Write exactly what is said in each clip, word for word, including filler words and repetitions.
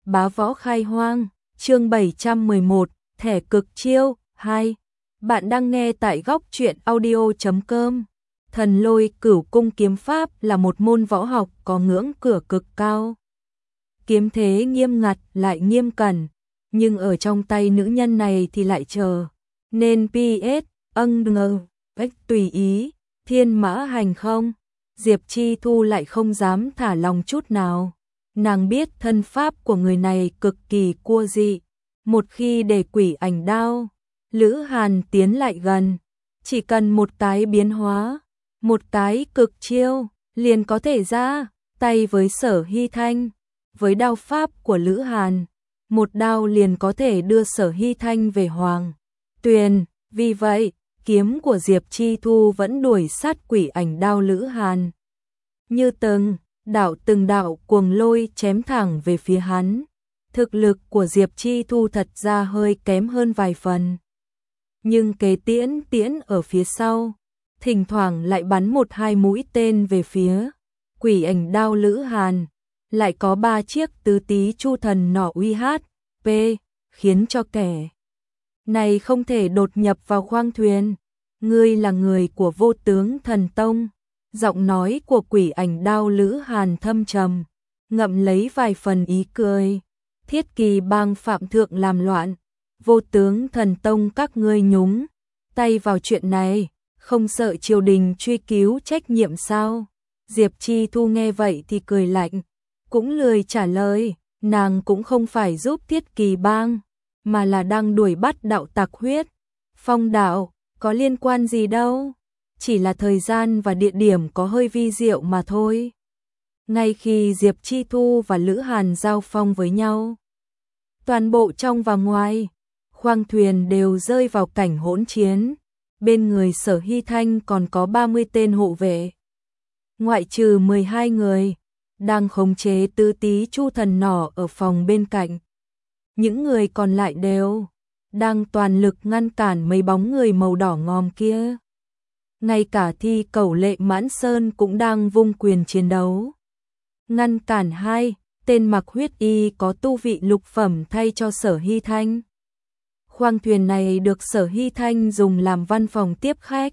Bá võ khai hoang, chương bảy trăm mười một, thẻ cực chiêu, hai. Bạn đang nghe tại góc truyện audio chấm com. Thần lôi cửu cung kiếm pháp là một môn võ học có ngưỡng cửa cực cao. Kiếm thế nghiêm ngặt lại nghiêm cẩn, nhưng ở trong tay nữ nhân này thì lại chờ. Nên pê ét, âng ngờ, bách tùy ý, thiên mã hành không. Diệp Chi Thu lại không dám thả lòng chút nào. Nàng biết thân pháp của người này cực kỳ cua dị. Một khi để quỷ ảnh đao, Lữ Hàn tiến lại gần, chỉ cần một cái biến hóa, một cái cực chiêu, liền có thể ra tay với Sở Hy Thanh. Với đao pháp của Lữ Hàn, một đao liền có thể đưa Sở Hy Thanh về Hoàng Tuyền. Vì vậy, kiếm của Diệp Chi Thu vẫn đuổi sát quỷ ảnh đao Lữ Hàn. Như từng đạo từng đạo cuồng lôi chém thẳng về phía hắn. Thực lực của Diệp Chi Thu thật ra hơi kém hơn vài phần. Nhưng kế tiễn tiễn ở phía sau, thỉnh thoảng lại bắn một hai mũi tên về phía quỷ ảnh đao Lữ Hàn. Lại có ba chiếc tứ tý chu thần nỏ uy hát pê, khiến cho kẻ này không thể đột nhập vào khoang thuyền. Ngươi là người của Vô Tướng Thần Tông. Giọng nói của quỷ ảnh đao Lữ Hàn thâm trầm, ngậm lấy vài phần ý cười. Thiết Kỳ bang phạm thượng làm loạn, Vô Tướng Thần Tông các ngươi nhúng tay vào chuyện này, không sợ triều đình truy cứu trách nhiệm sao? Diệp Chi Thu nghe vậy thì cười lạnh, cũng lười trả lời. Nàng cũng không phải giúp Thiết Kỳ bang, mà là đang đuổi bắt đạo tặc huyết phong đạo, có liên quan gì đâu. Chỉ là thời gian và địa điểm có hơi vi diệu mà thôi. Ngay khi Diệp Chi Thu và Lữ Hàn giao phong với nhau, toàn bộ trong và ngoài khoang thuyền đều rơi vào cảnh hỗn chiến. Bên người Sở Hy Thanh còn có ba mươi tên hộ vệ, ngoại trừ mười hai người đang khống chế tứ tý chu thần nỏ ở phòng bên cạnh. Những người còn lại đều đang toàn lực ngăn cản mấy bóng người màu đỏ ngòm kia. Ngay cả Thi Cẩu Lệ Mãn Sơn cũng đang vung quyền chiến đấu, ngăn cản hai tên mặc huyết y có tu vị lục phẩm thay cho Sở Hy Thanh. Khoang thuyền này được Sở Hy Thanh dùng làm văn phòng tiếp khách,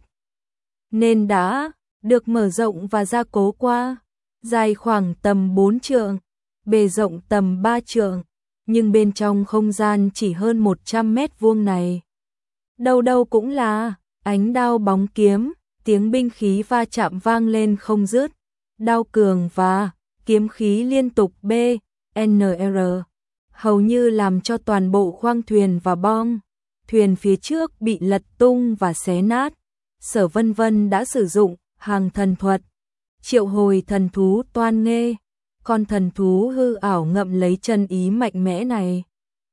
nên đã được mở rộng và gia cố qua. Dài khoảng tầm bốn trượng, bề rộng tầm ba trượng, nhưng bên trong không gian chỉ hơn một trăm mét vuông này, đâu đâu cũng là ánh đao bóng kiếm, tiếng binh khí va chạm vang lên không dứt, đao cường và kiếm khí liên tục B, N R, hầu như làm cho toàn bộ khoang thuyền và bong thuyền phía trước bị lật tung và xé nát. Sở Vân Vân đã sử dụng hàng thần thuật, triệu hồi thần thú Toan Nghê, con thần thú hư ảo ngậm lấy chân ý mạnh mẽ này,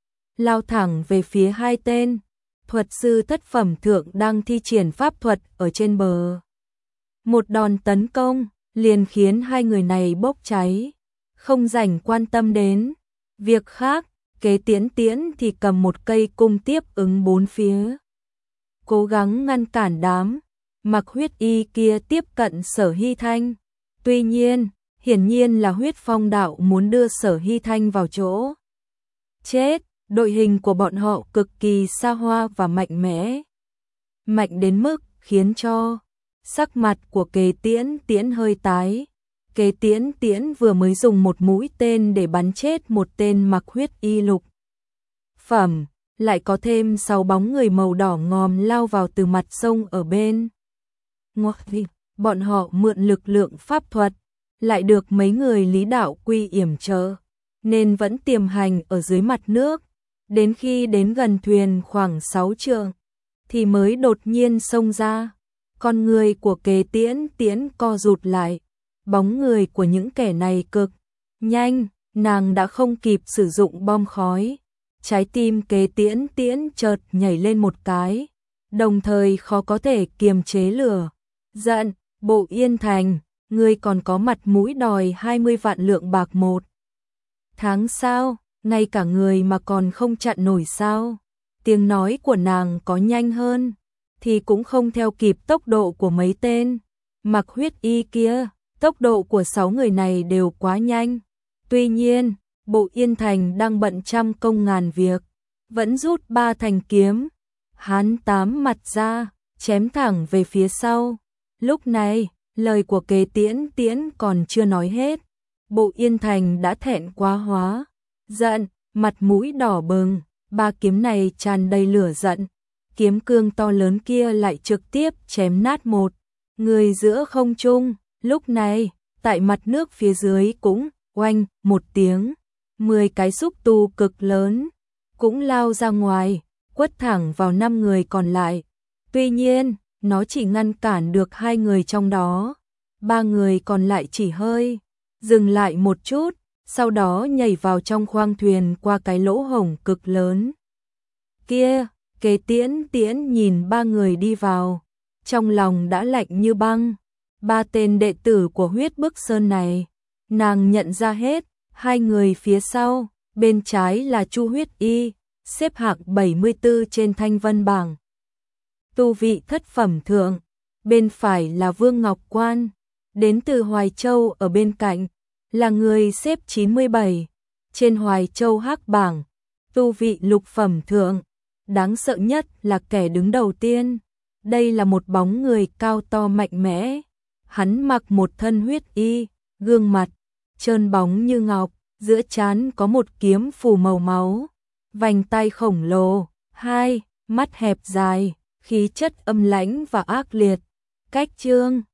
lao thẳng về phía hai tên thuật sư thất phẩm thượng đang thi triển pháp thuật ở trên bờ. Một đòn tấn công liền khiến hai người này bốc cháy, không rảnh quan tâm đến việc khác. Kế tiễn tiễn thì cầm một cây cung tiếp ứng bốn phía, cố gắng ngăn cản đám mặc huyết y kia tiếp cận Sở Hy Thanh. Tuy nhiên, hiển nhiên là huyết phong đạo muốn đưa Sở Hy Thanh vào chỗ chết. Đội hình của bọn họ cực kỳ xa hoa và mạnh mẽ, mạnh đến mức khiến cho sắc mặt của Kế tiễn tiễn hơi tái. Kế tiễn tiễn vừa mới dùng một mũi tên để bắn chết một tên mặc huyết y lục phẩm, lại có thêm sáu bóng người màu đỏ ngòm lao vào từ mặt sông ở bên ngoài. Bọn họ mượn lực lượng pháp thuật, lại được mấy người Lý Đạo Quy yểm trợ, nên vẫn tiềm hành ở dưới mặt nước. Đến khi đến gần thuyền khoảng sáu trượng, thì mới đột nhiên xông ra. Con người của Kế tiễn tiễn co rụt lại. Bóng người của những kẻ này cực nhanh, nàng đã không kịp sử dụng bom khói. Trái tim Kế tiễn tiễn chợt nhảy lên một cái, đồng thời khó có thể kiềm chế lửa giận. Bộ Yên Thành, ngươi còn có mặt mũi đòi hai mươi vạn lượng bạc một tháng sao? Ngay cả người mà còn không chặn nổi sao? Tiếng nói của nàng có nhanh hơn thì cũng không theo kịp tốc độ của mấy tên mặc huyết y kia. Tốc độ của sáu người này đều quá nhanh. Tuy nhiên, Bộ Yên Thành đang bận trăm công ngàn việc, vẫn rút ba thanh kiếm. Hắn tám mặt ra, chém thẳng về phía sau. Lúc này, lời của Kế Tiễn Tiễn còn chưa nói hết. Bộ Yên Thành đã thẹn quá hóa, giận, mặt mũi đỏ bừng, ba kiếm này tràn đầy lửa giận. Kiếm cương to lớn kia lại trực tiếp chém nát một người giữa không trung. Lúc này, tại mặt nước phía dưới cũng oanh một tiếng, mười cái xúc tu cực lớn cũng lao ra ngoài, quất thẳng vào năm người còn lại. Tuy nhiên, nó chỉ ngăn cản được hai người trong đó, ba người còn lại chỉ hơi dừng lại một chút, sau đó nhảy vào trong khoang thuyền qua cái lỗ hổng cực lớn kia. Kế Tiễn Tiễn nhìn ba người đi vào, trong lòng đã lạnh như băng. Ba tên đệ tử của Huyết Bức Sơn này, nàng nhận ra hết. Hai người phía sau, bên trái là Chu Huyết Y, xếp hạng bảy mươi tư trên Thanh Vân bảng, tu vị thất phẩm thượng. Bên phải là Vương Ngọc Quan, đến từ Hoài Châu, ở bên cạnh là người xếp chín mươi bảy trên Hoài Châu Hắc bảng, tu vị lục phẩm thượng. Đáng sợ nhất là kẻ đứng đầu tiên, đây là một bóng người cao to mạnh mẽ. Hắn mặc một thân huyết y, gương mặt trơn bóng như ngọc, giữa trán có một kiếm phủ màu máu, vành tay khổng lồ, hai mắt hẹp dài, khí chất âm lãnh và ác liệt. Cách trương